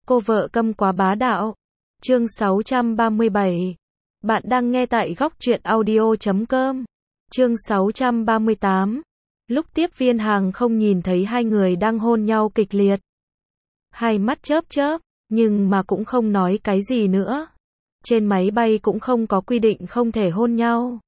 Cô vợ câm quá bá đạo. Chương 637. Bạn đang nghe tại góc truyện audio.com. Chương 638. Lúc tiếp viên hàng không nhìn thấy hai người đang hôn nhau kịch liệt. Hai mắt chớp chớp, nhưng mà cũng không nói cái gì nữa. Trên máy bay cũng không có quy định không thể hôn nhau.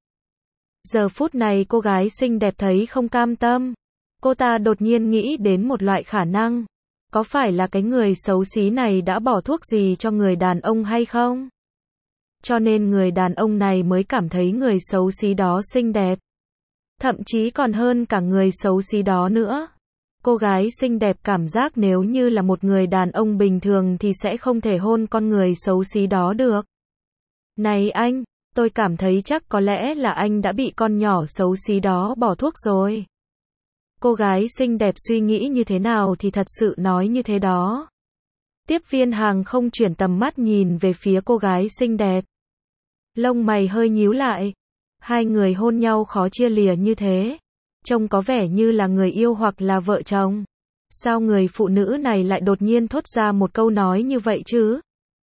Giờ phút này cô gái xinh đẹp thấy không cam tâm. Cô ta đột nhiên nghĩ đến một loại khả năng. Có phải là cái người xấu xí này đã bỏ thuốc gì cho người đàn ông hay không? Cho nên người đàn ông này mới cảm thấy người xấu xí đó xinh đẹp. Thậm chí còn hơn cả người xấu xí đó nữa. Cô gái xinh đẹp cảm giác nếu như là một người đàn ông bình thường thì sẽ không thể hôn con người xấu xí đó được. Này anh, tôi cảm thấy chắc có lẽ là anh đã bị con nhỏ xấu xí đó bỏ thuốc rồi. Cô gái xinh đẹp suy nghĩ như thế nào thì thật sự nói như thế đó. Tiếp viên hàng không chuyển tầm mắt nhìn về phía cô gái xinh đẹp. Lông mày hơi nhíu lại. Hai người hôn nhau khó chia lìa như thế. Trông có vẻ như là người yêu hoặc là vợ chồng. Sao người phụ nữ này lại đột nhiên thốt ra một câu nói như vậy chứ?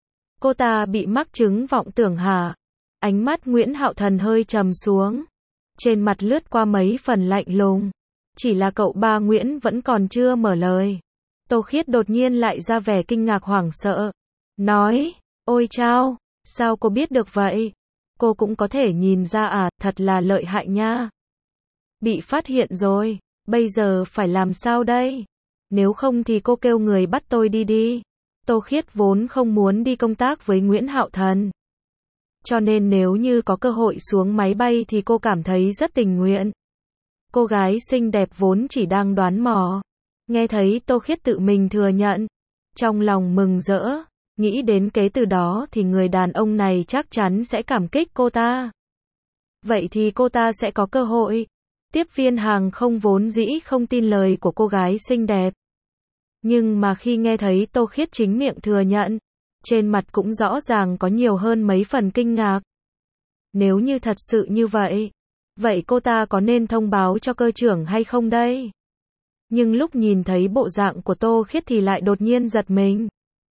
Cô ta bị mắc chứng vọng tưởng hả? Ánh mắt Nguyễn Hạo Thần hơi trầm xuống. Trên mặt lướt qua mấy phần lạnh lùng. Chỉ là cậu ba Nguyễn vẫn còn chưa mở lời. Tô Khiết đột nhiên lại ra vẻ kinh ngạc hoảng sợ. Nói, ôi chao, sao cô biết được vậy? Cô cũng có thể nhìn ra à, thật là lợi hại nha. Bị phát hiện rồi, bây giờ phải làm sao đây? Nếu không thì cô kêu người bắt tôi đi đi. Tô Khiết vốn không muốn đi công tác với Nguyễn Hạo Thần. Cho nên nếu như có cơ hội xuống máy bay thì cô cảm thấy rất tình nguyện. Cô gái xinh đẹp vốn chỉ đang đoán mò. Nghe thấy Tô Khiết tự mình thừa nhận. Trong lòng mừng rỡ. Nghĩ đến kế từ đó thì người đàn ông này chắc chắn sẽ cảm kích cô ta. Vậy thì cô ta sẽ có cơ hội. Tiếp viên hàng không vốn dĩ không tin lời của cô gái xinh đẹp. Nhưng mà khi nghe thấy Tô Khiết chính miệng thừa nhận, trên mặt cũng rõ ràng có nhiều hơn mấy phần kinh ngạc. Nếu như thật sự như vậy, vậy cô ta có nên thông báo cho cơ trưởng hay không đây? Nhưng lúc nhìn thấy bộ dạng của Tô Khiết thì lại đột nhiên giật mình.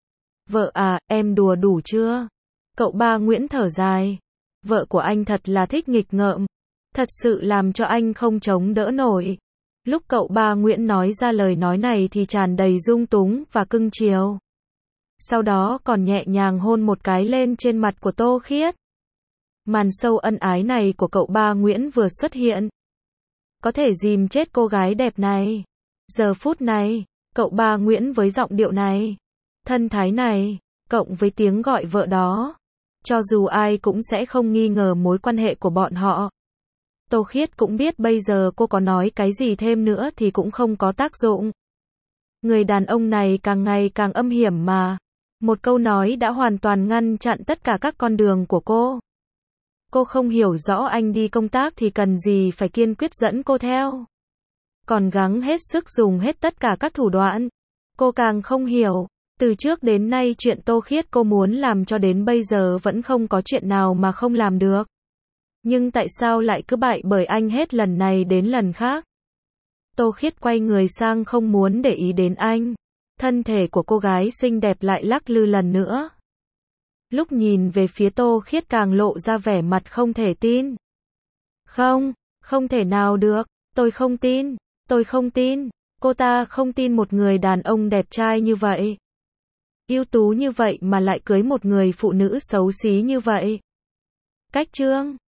Vợ à, em đùa đủ chưa? Cậu ba Nguyễn thở dài. Vợ của anh thật là thích nghịch ngợm. Thật sự làm cho anh không chống đỡ nổi. Lúc cậu ba Nguyễn nói ra lời nói này thì tràn đầy dung túng và cưng chiều. Sau đó còn nhẹ nhàng hôn một cái lên trên mặt của Tô Khiết. Màn sâu ân ái này của cậu ba Nguyễn vừa xuất hiện. Có thể dìm chết cô gái đẹp này. Giờ phút này, cậu ba Nguyễn với giọng điệu này, thân thái này, cộng với tiếng gọi vợ đó. Cho dù ai cũng sẽ không nghi ngờ mối quan hệ của bọn họ. Tô Khiết cũng biết bây giờ cô có nói cái gì thêm nữa thì cũng không có tác dụng. Người đàn ông này càng ngày càng âm hiểm mà. Một câu nói đã hoàn toàn ngăn chặn tất cả các con đường của cô. Cô không hiểu rõ anh đi công tác thì cần gì phải kiên quyết dẫn cô theo. Còn gắng hết sức dùng hết tất cả các thủ đoạn. Cô càng không hiểu. Từ trước đến nay chuyện Tô Khiết cô muốn làm cho đến bây giờ vẫn không có chuyện nào mà không làm được. Nhưng tại sao lại cứ bại bởi anh hết lần này đến lần khác? Tô Khiết quay người sang không muốn để ý đến anh. Thân thể của cô gái xinh đẹp lại lắc lư lần nữa. Lúc nhìn về phía Tô Khiết càng lộ ra vẻ mặt không thể tin. Không, không thể nào được, tôi không tin, tôi không tin. Cô ta không tin một người đàn ông đẹp trai như vậy. Ưu tú như vậy mà lại cưới một người phụ nữ xấu xí như vậy. Cách chương